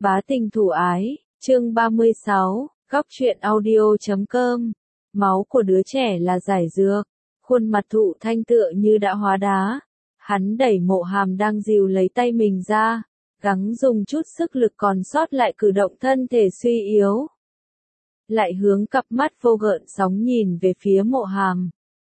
Bá tình thủ ái, chương 36, góc truyện audio.com. Máu của đứa trẻ là giải dược. Khuôn mặt Thụ Thanh tựa như đã hóa đá. Hắn đẩy Mộ Hàm đang dìu lấy tay mình ra, gắng dùng chút sức lực còn sót lại cử động thân thể suy yếu. Lại hướng cặp mắt vô gợn sóng nhìn về phía Mộ Hàm.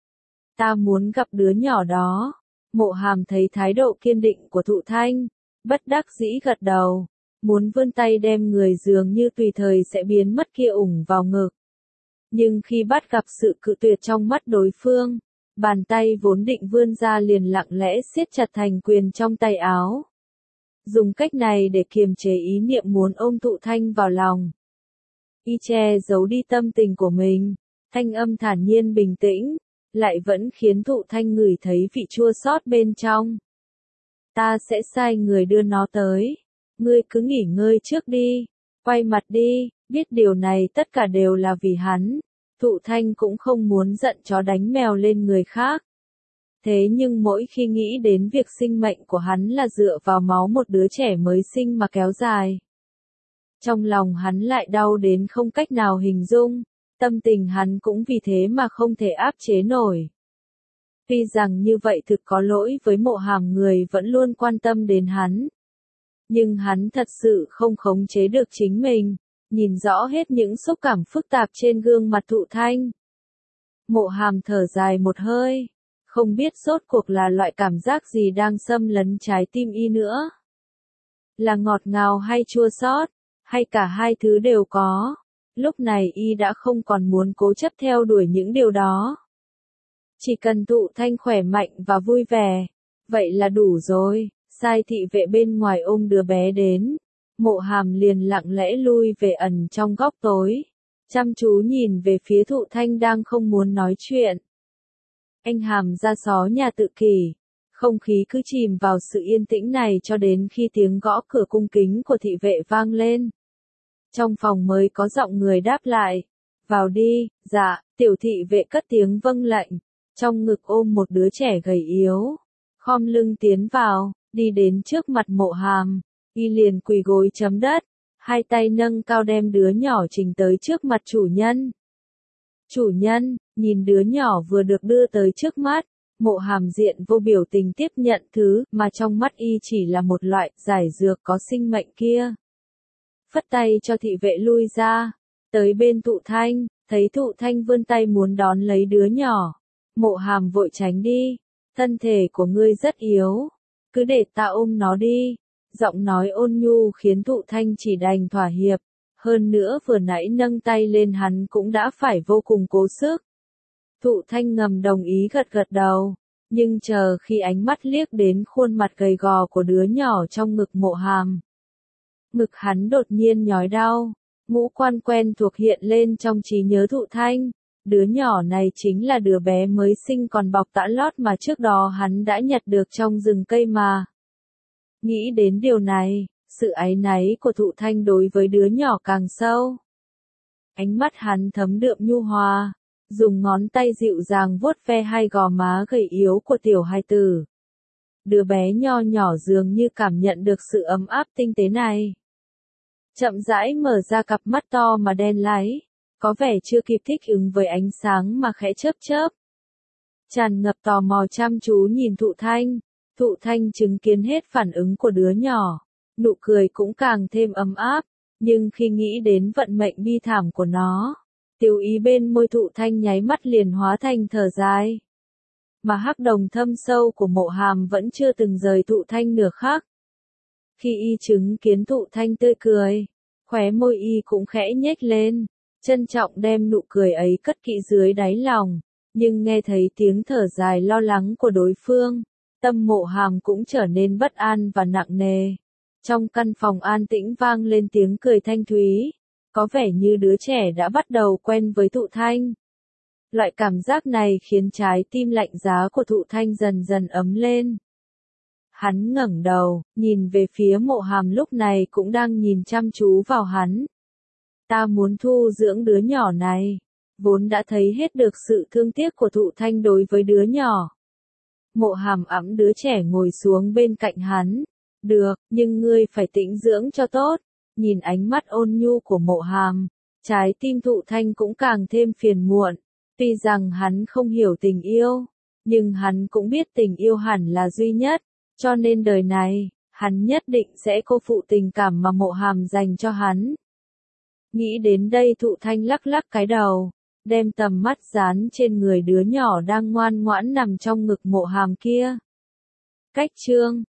Ta muốn gặp đứa nhỏ đó. Mộ Hàm thấy thái độ kiên định của Thụ Thanh, bất đắc dĩ gật đầu, muốn vươn tay đem người dường như tùy thời sẽ biến mất kia ủng vào ngực. Nhưng khi bắt gặp sự cự tuyệt trong mắt đối phương, bàn tay vốn định vươn ra liền lặng lẽ siết chặt thành quyền trong tay áo. Dùng cách này để kiềm chế ý niệm muốn ôm Thụ Thanh vào lòng. Y che giấu đi tâm tình của mình, thanh âm thản nhiên bình tĩnh, lại vẫn khiến Thụ Thanh ngửi thấy vị chua xót bên trong. Ta sẽ sai người đưa nó tới. Ngươi cứ nghỉ ngơi trước đi, quay mặt đi, biết điều này tất cả đều là vì hắn. Thụ Thanh cũng không muốn giận chó đánh mèo lên người khác. Thế nhưng mỗi khi nghĩ đến việc sinh mệnh của hắn là dựa vào máu một đứa trẻ mới sinh mà kéo dài, trong lòng hắn lại đau đến không cách nào hình dung, tâm tình hắn cũng vì thế mà không thể áp chế nổi. Tuy rằng như vậy thực có lỗi với Mộ Hàm người vẫn luôn quan tâm đến hắn. Nhưng hắn thật sự không khống chế được chính mình, nhìn rõ hết những xúc cảm phức tạp trên gương mặt Thụ Thanh. Mộ Hàm thở dài một hơi, không biết rốt cuộc là loại cảm giác gì đang xâm lấn trái tim y nữa. Là ngọt ngào hay chua xót, hay cả hai thứ đều có. Lúc này y đã không còn muốn cố chấp theo đuổi những điều đó. Chỉ cần Thụ Thanh khỏe mạnh và vui vẻ, vậy là đủ rồi. Sai thị vệ bên ngoài ôm đứa bé đến, Mộ Hàm liền lặng lẽ lui về ẩn trong góc tối, chăm chú nhìn về phía Thụ Thanh đang không muốn nói chuyện. Anh Hàm ra xó nhà tự kỷ, không khí cứ chìm vào sự yên tĩnh này cho đến khi tiếng gõ cửa cung kính của thị vệ vang lên. Trong phòng mới có giọng người đáp lại, vào đi. Dạ. Tiểu thị vệ cất tiếng vâng lệnh, trong ngực ôm một đứa trẻ gầy yếu, khom lưng tiến vào. Đi đến trước mặt Mộ Hàm, y liền quỳ gối chấm đất, hai tay nâng cao đem đứa nhỏ trình tới trước mặt chủ nhân. Chủ nhân, nhìn đứa nhỏ vừa được đưa tới trước mắt, Mộ Hàm diện vô biểu tình tiếp nhận thứ mà trong mắt y chỉ là một loại giải dược có sinh mệnh kia. Phất tay cho thị vệ lui ra, tới bên Thụ Thanh, thấy Thụ Thanh vươn tay muốn đón lấy đứa nhỏ. Mộ Hàm vội tránh đi, thân thể của ngươi rất yếu. Cứ để ta ôm nó đi. Giọng nói ôn nhu khiến Thụ Thanh chỉ đành thỏa hiệp. Hơn nữa vừa nãy nâng tay lên hắn cũng đã phải vô cùng cố sức. Thụ Thanh ngầm đồng ý gật gật đầu. Nhưng chờ khi ánh mắt liếc đến khuôn mặt gầy gò của đứa nhỏ trong ngực Mộ Hàm, ngực hắn đột nhiên nhói đau. Ngũ quan quen thuộc hiện lên trong trí nhớ Thụ Thanh. Đứa nhỏ này chính là đứa bé mới sinh còn bọc tã lót mà trước đó hắn đã nhặt được trong rừng cây mà. Nghĩ đến điều này, sự áy náy của Thụ Thanh đối với đứa nhỏ càng sâu. Ánh mắt hắn thấm đượm nhu hòa, dùng ngón tay dịu dàng vuốt ve hai gò má gầy yếu của tiểu hài tử. Đứa bé nho nhỏ dường như cảm nhận được sự ấm áp tinh tế này. Chậm rãi mở ra cặp mắt to mà đen láy, có vẻ chưa kịp thích ứng với ánh sáng mà khẽ chớp chớp. Tràn ngập tò mò chăm chú nhìn Thụ Thanh. Thụ Thanh chứng kiến hết phản ứng của đứa nhỏ, nụ cười cũng càng thêm ấm áp, nhưng khi nghĩ đến vận mệnh bi thảm của nó, tiêu ý bên môi Thụ Thanh nháy mắt liền hóa thành thở dài. Mà hắc đồng thâm sâu của Mộ Hàm vẫn chưa từng rời Thụ Thanh nửa khắc. Khi y chứng kiến Thụ Thanh tươi cười, khóe môi y cũng khẽ nhếch lên, trân trọng đem nụ cười ấy cất kỹ dưới đáy lòng, nhưng nghe thấy tiếng thở dài lo lắng của đối phương, tâm Mộ Hàm cũng trở nên bất an và nặng nề. Trong căn phòng an tĩnh vang lên tiếng cười thanh thúy, có vẻ như đứa trẻ đã bắt đầu quen với Thụ Thanh. Loại cảm giác này khiến trái tim lạnh giá của Thụ Thanh dần dần ấm lên. Hắn ngẩng đầu, nhìn về phía Mộ Hàm lúc này cũng đang nhìn chăm chú vào hắn. Ta muốn thu dưỡng đứa nhỏ này. Vốn đã thấy hết được sự thương tiếc của Thụ Thanh đối với đứa nhỏ. Mộ Hàm ẵm đứa trẻ ngồi xuống bên cạnh hắn. Được, nhưng ngươi phải tĩnh dưỡng cho tốt. nhìn ánh mắt ôn nhu của Mộ Hàm, trái tim Thụ Thanh cũng càng thêm phiền muộn. Tuy rằng hắn không hiểu tình yêu, nhưng hắn cũng biết tình yêu hẳn là duy nhất, cho nên đời này, hắn nhất định sẽ cô phụ tình cảm mà Mộ Hàm dành cho hắn. Nghĩ đến đây Thụ Thanh lắc lắc cái đầu, đem tầm mắt dán trên người đứa nhỏ đang ngoan ngoãn nằm trong ngực Mộ Hàm kia. Cách chương